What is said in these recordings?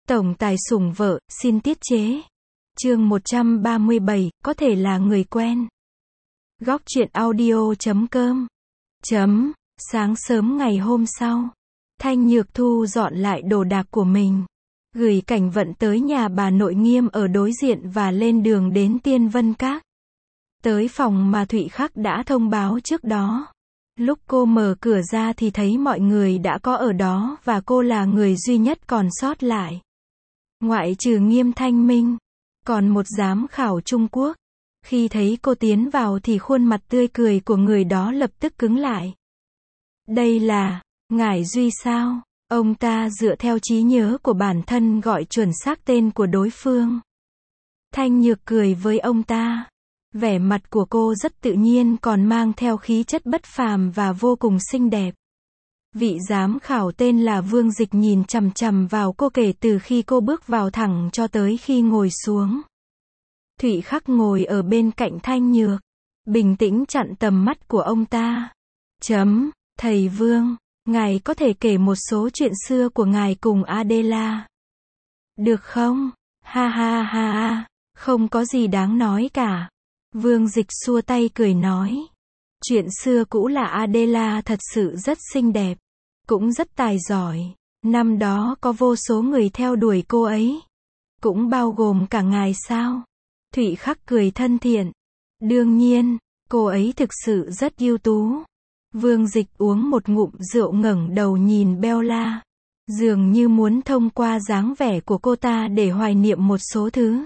Tổng tài sủng vợ, xin tiết chế. Chương 137, có thể là người quen. Góc truyện audio.com. Sáng sớm ngày hôm sau, Thanh Nhược Thu dọn lại đồ đạc của mình, gửi Cảnh Vận tới nhà bà nội Nghiêm ở đối diện và lên đường đến Tiên Vân Các. Tới phòng mà Thụy Khắc đã thông báo trước đó. Lúc cô mở cửa ra thì thấy mọi người đã có ở đó và cô là người duy nhất còn sót lại. Ngoại trừ Nghiêm Thanh Minh, còn một giám khảo Trung Quốc. Khi thấy cô tiến vào thì khuôn mặt tươi cười của người đó lập tức cứng lại. Đây là Ngải Duy sao? Ông ta dựa theo trí nhớ của bản thân gọi chuẩn xác tên của đối phương. Thanh Nhược cười với ông ta. Vẻ mặt của cô rất tự nhiên còn mang theo khí chất bất phàm và vô cùng xinh đẹp. Vị giám khảo tên là Vương Dịch nhìn chằm chằm vào cô kể từ khi cô bước vào thẳng cho tới khi ngồi xuống. Thụy Khắc ngồi ở bên cạnh Thanh Nhược, bình tĩnh chặn tầm mắt của ông ta. Thầy Vương, ngài có thể kể một số chuyện xưa của ngài cùng Adela. Được không? Ha ha ha ha, không có gì đáng nói cả. Vương Dịch xua tay cười nói. Chuyện xưa cũ là Adela thật sự rất xinh đẹp, cũng rất tài giỏi. Năm đó có vô số người theo đuổi cô ấy. Cũng bao gồm cả ngài sao? Thụy Khắc cười thân thiện. Đương nhiên, cô ấy thực sự rất ưu tú. Vương Dịch uống một ngụm rượu ngẩng đầu nhìn Bella. Dường như muốn thông qua dáng vẻ của cô ta để hoài niệm một số thứ.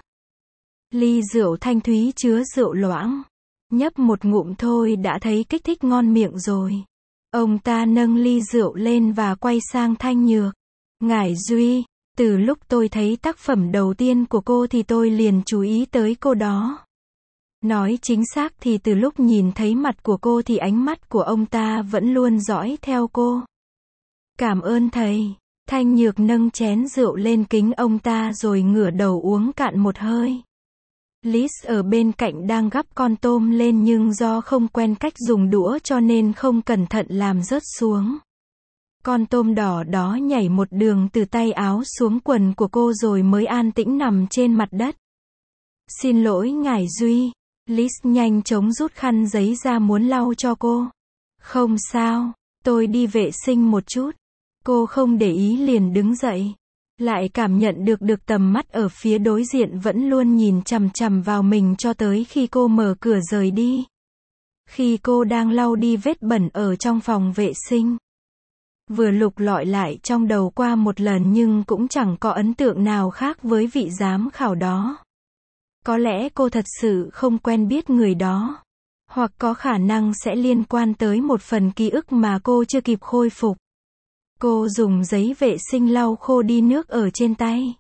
Ly rượu thanh thúy chứa rượu loãng. Nhấp một ngụm thôi đã thấy kích thích ngon miệng rồi. Ông ta nâng ly rượu lên và quay sang Thanh Nhược. Ngải Duy, từ lúc tôi thấy tác phẩm đầu tiên của cô thì tôi liền chú ý tới cô đó. Nói chính xác thì từ lúc nhìn thấy mặt của cô thì ánh mắt của ông ta vẫn luôn dõi theo cô. Cảm ơn thầy. Thanh Nhược nâng chén rượu lên kính ông ta rồi ngửa đầu uống cạn một hơi. Liz ở bên cạnh đang gắp con tôm lên nhưng do không quen cách dùng đũa cho nên không cẩn thận làm rớt xuống. Con tôm đỏ đó nhảy một đường từ tay áo xuống quần của cô rồi mới an tĩnh nằm trên mặt đất. Xin lỗi Ngải Duy. Liz nhanh chóng rút khăn giấy ra muốn lau cho cô. Không sao, tôi đi vệ sinh một chút. Cô không để ý liền đứng dậy. Lại cảm nhận được tầm mắt ở phía đối diện vẫn luôn nhìn chằm chằm vào mình cho tới khi cô mở cửa rời đi. Khi cô đang lau đi vết bẩn ở trong phòng vệ sinh. Vừa lục lọi lại trong đầu qua một lần nhưng cũng chẳng có ấn tượng nào khác với vị giám khảo đó. Có lẽ cô thật sự không quen biết người đó. Hoặc có khả năng sẽ liên quan tới một phần ký ức mà cô chưa kịp khôi phục. Cô dùng giấy vệ sinh lau khô đi nước ở trên tay.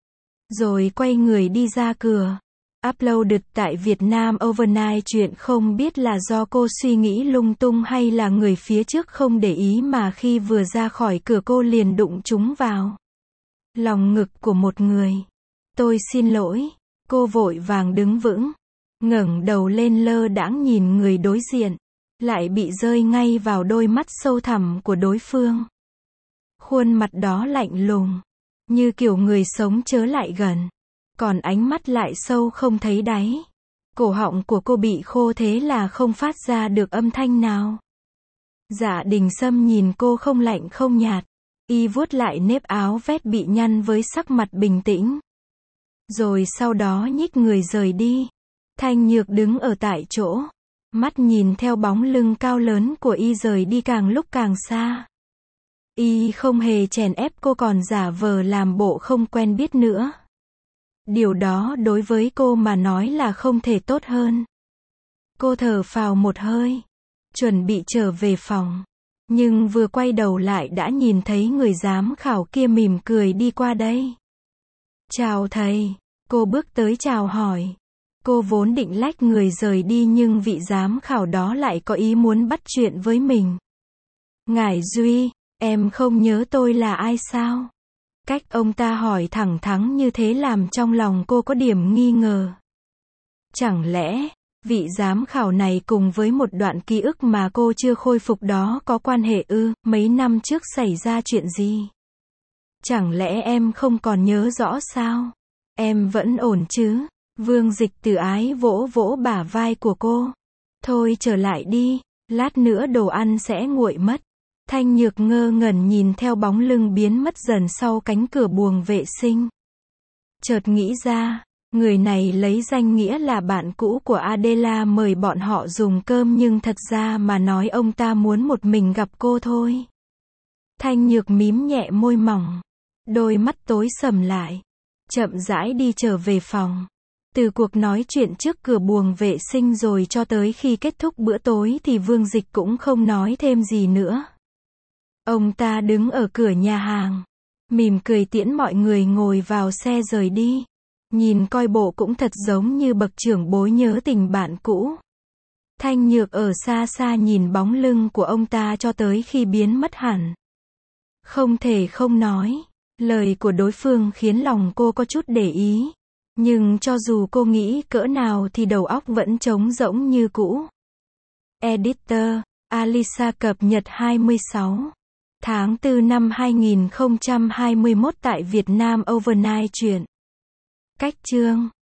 Rồi quay người đi ra cửa. Uploaded tại Việt Nam overnight chuyện không biết là do cô suy nghĩ lung tung hay là người phía trước không để ý mà khi vừa ra khỏi cửa cô liền đụng chúng vào lòng ngực của một người. Tôi xin lỗi. Cô vội vàng đứng vững. Ngẩng đầu lên lơ đãng nhìn người đối diện. Lại bị rơi ngay vào đôi mắt sâu thẳm của đối phương. Khuôn mặt đó lạnh lùng. Như kiểu người sống chớ lại gần. Còn ánh mắt lại sâu không thấy đáy. Cổ họng của cô bị khô thế là không phát ra được âm thanh nào. Dạ Đình Sâm nhìn cô không lạnh không nhạt. Y vuốt lại nếp áo vét bị nhăn với sắc mặt bình tĩnh. Rồi sau đó nhích người rời đi. Thanh Nhược đứng ở tại chỗ. Mắt nhìn theo bóng lưng cao lớn của Y rời đi càng lúc càng xa. Y không hề chèn ép cô còn giả vờ làm bộ không quen biết nữa. Điều đó đối với cô mà nói là không thể tốt hơn. Cô thở phào một hơi. Chuẩn bị trở về phòng. Nhưng vừa quay đầu lại đã nhìn thấy người giám khảo kia mỉm cười đi qua đây. Chào thầy. Cô bước tới chào hỏi. Cô vốn định lách người rời đi nhưng vị giám khảo đó lại có ý muốn bắt chuyện với mình. Ngải Duy, em không nhớ tôi là ai sao? Cách ông ta hỏi thẳng thắn như thế làm trong lòng cô có điểm nghi ngờ. Chẳng lẽ, vị giám khảo này cùng với một đoạn ký ức mà cô chưa khôi phục đó có quan hệ ư? Mấy năm trước xảy ra chuyện gì? Chẳng lẽ em không còn nhớ rõ sao? Em vẫn ổn chứ? Vương Dịch từ ái vỗ vỗ bả vai của cô. Thôi trở lại đi, lát nữa đồ ăn sẽ nguội mất. Thanh Nhược ngơ ngẩn nhìn theo bóng lưng biến mất dần sau cánh cửa buồng vệ sinh. Chợt nghĩ ra, người này lấy danh nghĩa là bạn cũ của Adela mời bọn họ dùng cơm nhưng thật ra mà nói ông ta muốn một mình gặp cô thôi. Thanh Nhược mím nhẹ môi mỏng, đôi mắt tối sầm lại, chậm rãi đi trở về phòng. Từ cuộc nói chuyện trước cửa buồng vệ sinh rồi cho tới khi kết thúc bữa tối thì Vương Dịch cũng không nói thêm gì nữa. Ông ta đứng ở cửa nhà hàng, mỉm cười tiễn mọi người ngồi vào xe rời đi. Nhìn coi bộ cũng thật giống như bậc trưởng bối nhớ tình bạn cũ. Thanh Nhược ở xa xa nhìn bóng lưng của ông ta cho tới khi biến mất hẳn. Không thể không nói, lời của đối phương khiến lòng cô có chút để ý. Nhưng cho dù cô nghĩ cỡ nào thì đầu óc vẫn trống rỗng như cũ. Editor, Alisa cập nhật 26 tháng 4 năm 2021 tại Việt Nam Overnight truyện. Cách chương